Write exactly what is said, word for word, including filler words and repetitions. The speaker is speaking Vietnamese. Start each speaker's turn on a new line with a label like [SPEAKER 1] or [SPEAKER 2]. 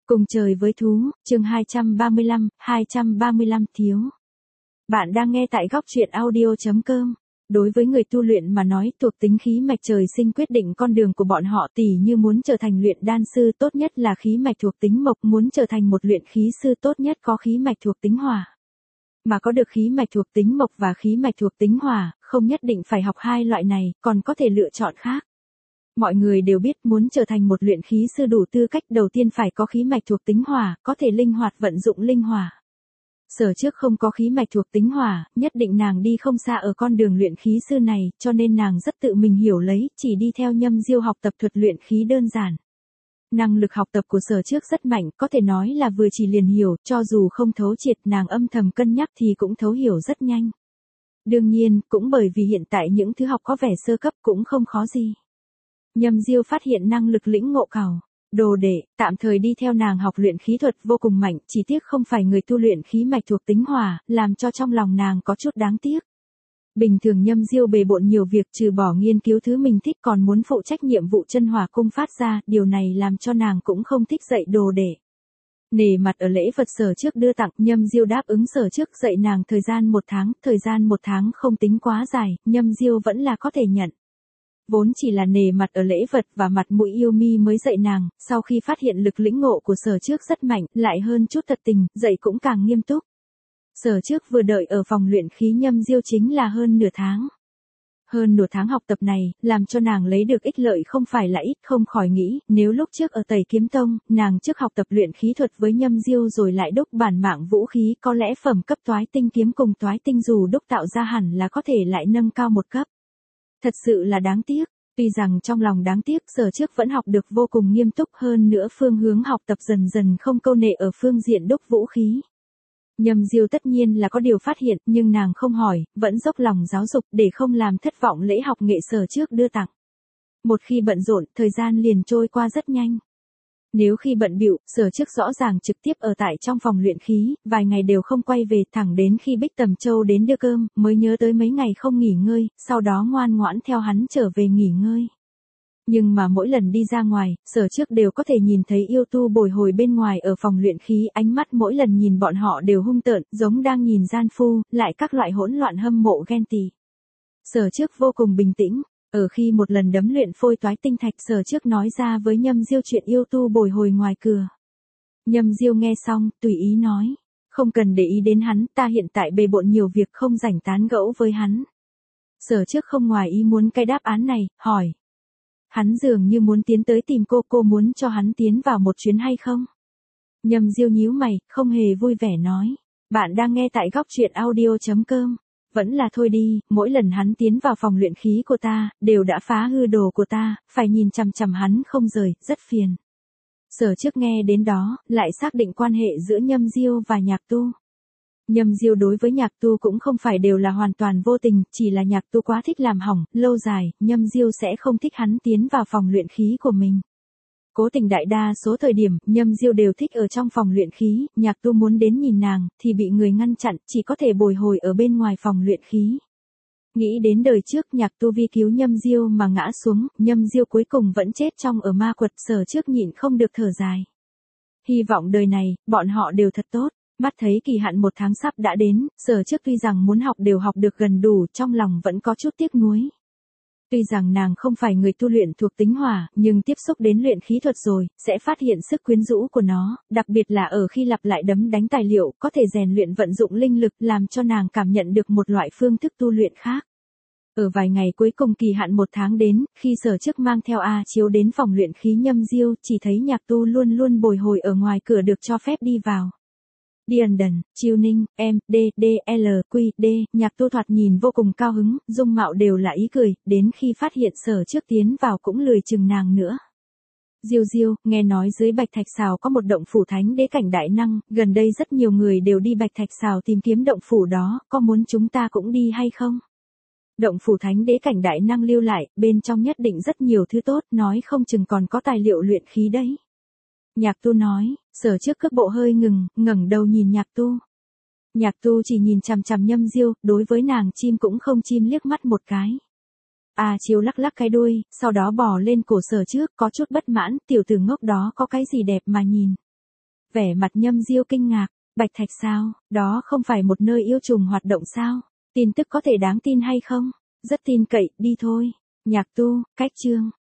[SPEAKER 1] Cùng trời với thú, chương hai trăm ba mươi lăm, hai trăm ba mươi lăm thiếu. Bạn đang nghe tại góc truyện audio chấm com. Đối với người tu luyện mà nói, thuộc tính khí mạch trời sinh quyết định con đường của bọn họ, tỉ như muốn trở thành luyện đan sư tốt nhất là khí mạch thuộc tính mộc, muốn trở thành một luyện khí sư tốt nhất có khí mạch thuộc tính hỏa. Mà có được khí mạch thuộc tính mộc và khí mạch thuộc tính hỏa, không nhất định phải học hai loại này, còn có thể lựa chọn khác. Mọi người đều biết muốn trở thành một luyện khí sư đủ tư cách đầu tiên phải có khí mạch thuộc tính hỏa, có thể linh hoạt vận dụng linh hỏa. Sở trước không có khí mạch thuộc tính hỏa, nhất định nàng đi không xa ở con đường luyện khí sư này, cho nên nàng rất tự mình hiểu lấy, chỉ đi theo Nhâm Diêu học tập thuật luyện khí đơn giản. Năng lực học tập của sở trước rất mạnh, có thể nói là vừa chỉ liền hiểu, cho dù không thấu triệt nàng âm thầm cân nhắc thì cũng thấu hiểu rất nhanh. Đương nhiên, cũng bởi vì hiện tại những thứ học có vẻ sơ cấp cũng không khó gì. Nhâm Diêu phát hiện năng lực lĩnh ngộ cầu, đồ đệ, tạm thời đi theo nàng học luyện khí thuật vô cùng mạnh, chỉ tiếc không phải người tu luyện khí mạch thuộc tính hỏa, làm cho trong lòng nàng có chút đáng tiếc. Bình thường Nhâm Diêu bề bộn nhiều việc, trừ bỏ nghiên cứu thứ mình thích còn muốn phụ trách nhiệm vụ chân hỏa cung phát ra, điều này làm cho nàng cũng không thích dạy đồ đệ. Nể mặt ở lễ vật sở trước đưa tặng, Nhâm Diêu đáp ứng sở trước dạy nàng thời gian một tháng, thời gian một tháng không tính quá dài, Nhâm Diêu vẫn là có thể nhận. Vốn chỉ là nề mặt ở lễ vật và mặt mũi yêu mi mới dạy nàng, sau khi phát hiện lực lĩnh ngộ của sở trước rất mạnh, lại hơn chút thật tình, dạy cũng càng nghiêm túc. Sở trước vừa đợi ở phòng luyện khí Nhâm Diêu chính là hơn nửa tháng. Hơn nửa tháng học tập này, làm cho nàng lấy được ích lợi không phải là ít, không khỏi nghĩ, nếu lúc trước ở Tẩy Kiếm Tông, nàng trước học tập luyện khí thuật với Nhâm Diêu rồi lại đúc bản mạng vũ khí, có lẽ phẩm cấp toái tinh kiếm cùng toái tinh dù đúc tạo ra hẳn là có thể lại nâng cao một cấp. Thật sự là đáng tiếc, tuy rằng trong lòng đáng tiếc sở trước vẫn học được vô cùng nghiêm túc, hơn nữa phương hướng học tập dần dần không câu nệ ở phương diện đúc vũ khí. Nhâm Diêu tất nhiên là có điều phát hiện, nhưng nàng không hỏi, vẫn dốc lòng giáo dục để không làm thất vọng lễ học nghệ sở trước đưa tặng. Một khi bận rộn, thời gian liền trôi qua rất nhanh. Nếu khi bận bịu, sở trước rõ ràng trực tiếp ở tại trong phòng luyện khí, vài ngày đều không quay về, thẳng đến khi Bích Tầm Châu đến đưa cơm, mới nhớ tới mấy ngày không nghỉ ngơi, sau đó ngoan ngoãn theo hắn trở về nghỉ ngơi. Nhưng mà mỗi lần đi ra ngoài, sở trước đều có thể nhìn thấy yêu tu bồi hồi bên ngoài ở phòng luyện khí, ánh mắt mỗi lần nhìn bọn họ đều hung tợn, giống đang nhìn gian phu, lại các loại hỗn loạn hâm mộ ghen tị. Sở trước vô cùng bình tĩnh. Ở khi một lần đấm luyện phôi toái tinh thạch, sở trước nói ra với Nhâm Diêu chuyện yêu tu bồi hồi ngoài cửa. Nhâm Diêu nghe xong, tùy ý nói, không cần để ý đến hắn, ta hiện tại bề bộn nhiều việc không rảnh tán gẫu với hắn. Sở trước không ngoài ý muốn cái đáp án này, hỏi. Hắn dường như muốn tiến tới tìm cô, cô muốn cho hắn tiến vào một chuyến hay không? Nhâm Diêu nhíu mày, không hề vui vẻ nói. Bạn đang nghe tại góc truyện audio chấm com. Vẫn là thôi đi, mỗi lần hắn tiến vào phòng luyện khí của ta, đều đã phá hư đồ của ta, phải nhìn chằm chằm hắn không rời, rất phiền. Sở trước nghe đến đó, lại xác định quan hệ giữa Nhâm Diêu và Nhạc Tu. Nhâm Diêu đối với Nhạc Tu cũng không phải đều là hoàn toàn vô tình, chỉ là Nhạc Tu quá thích làm hỏng, lâu dài, Nhâm Diêu sẽ không thích hắn tiến vào phòng luyện khí của mình. Cố tình đại đa số thời điểm, Nhâm Diêu đều thích ở trong phòng luyện khí, Nhạc Tu muốn đến nhìn nàng, thì bị người ngăn chặn, chỉ có thể bồi hồi ở bên ngoài phòng luyện khí. Nghĩ đến đời trước Nhạc Tu vì cứu Nhâm Diêu mà ngã xuống, Nhâm Diêu cuối cùng vẫn chết trong ở ma quật, sở trước nhịn không được thở dài. Hy vọng đời này, bọn họ đều thật tốt. Mắt thấy kỳ hạn một tháng sắp đã đến, sở trước tuy rằng muốn học đều học được gần đủ, trong lòng vẫn có chút tiếc nuối. Tuy rằng nàng không phải người tu luyện thuộc tính hỏa, nhưng tiếp xúc đến luyện khí thuật rồi, sẽ phát hiện sức quyến rũ của nó, đặc biệt là ở khi lặp lại đấm đánh tài liệu, có thể rèn luyện vận dụng linh lực, làm cho nàng cảm nhận được một loại phương thức tu luyện khác. Ở vài ngày cuối cùng kỳ hạn một tháng đến, khi sở trước mang theo A Chiếu đến phòng luyện khí Nhâm Diêu, chỉ thấy Nhạc Tu luôn luôn bồi hồi ở ngoài cửa được cho phép đi vào. Điền Đần, Chiêu Ninh, M, D, D, L, Q, D, Nhạc Tu thoạt nhìn vô cùng cao hứng, dung mạo đều là ý cười, đến khi phát hiện sở trước tiến vào cũng lười chừng nàng nữa. Diêu Diêu, nghe nói dưới Bạch Thạch Sào có một động phủ thánh đế cảnh đại năng, gần đây rất nhiều người đều đi Bạch Thạch Sào tìm kiếm động phủ đó, có muốn chúng ta cũng đi hay không? Động phủ thánh đế cảnh đại năng lưu lại, bên trong nhất định rất nhiều thứ tốt, nói không chừng còn có tài liệu luyện khí đấy. Nhạc Tu nói, sở trước cước bộ hơi ngừng, ngẩng đầu nhìn Nhạc Tu. Nhạc Tu chỉ nhìn chằm chằm Nhâm Diêu, đối với nàng chim cũng không chim liếc mắt một cái. A Chiếu lắc lắc cái đuôi, sau đó bò lên cổ sở trước, có chút bất mãn, tiểu tử ngốc đó có cái gì đẹp mà nhìn. Vẻ mặt Nhâm Diêu kinh ngạc, Bạch Thạch sao, đó không phải một nơi yêu trùng hoạt động sao? Tin tức có thể đáng tin hay không? Rất tin cậy, đi thôi. Nhạc Tu, cách chương.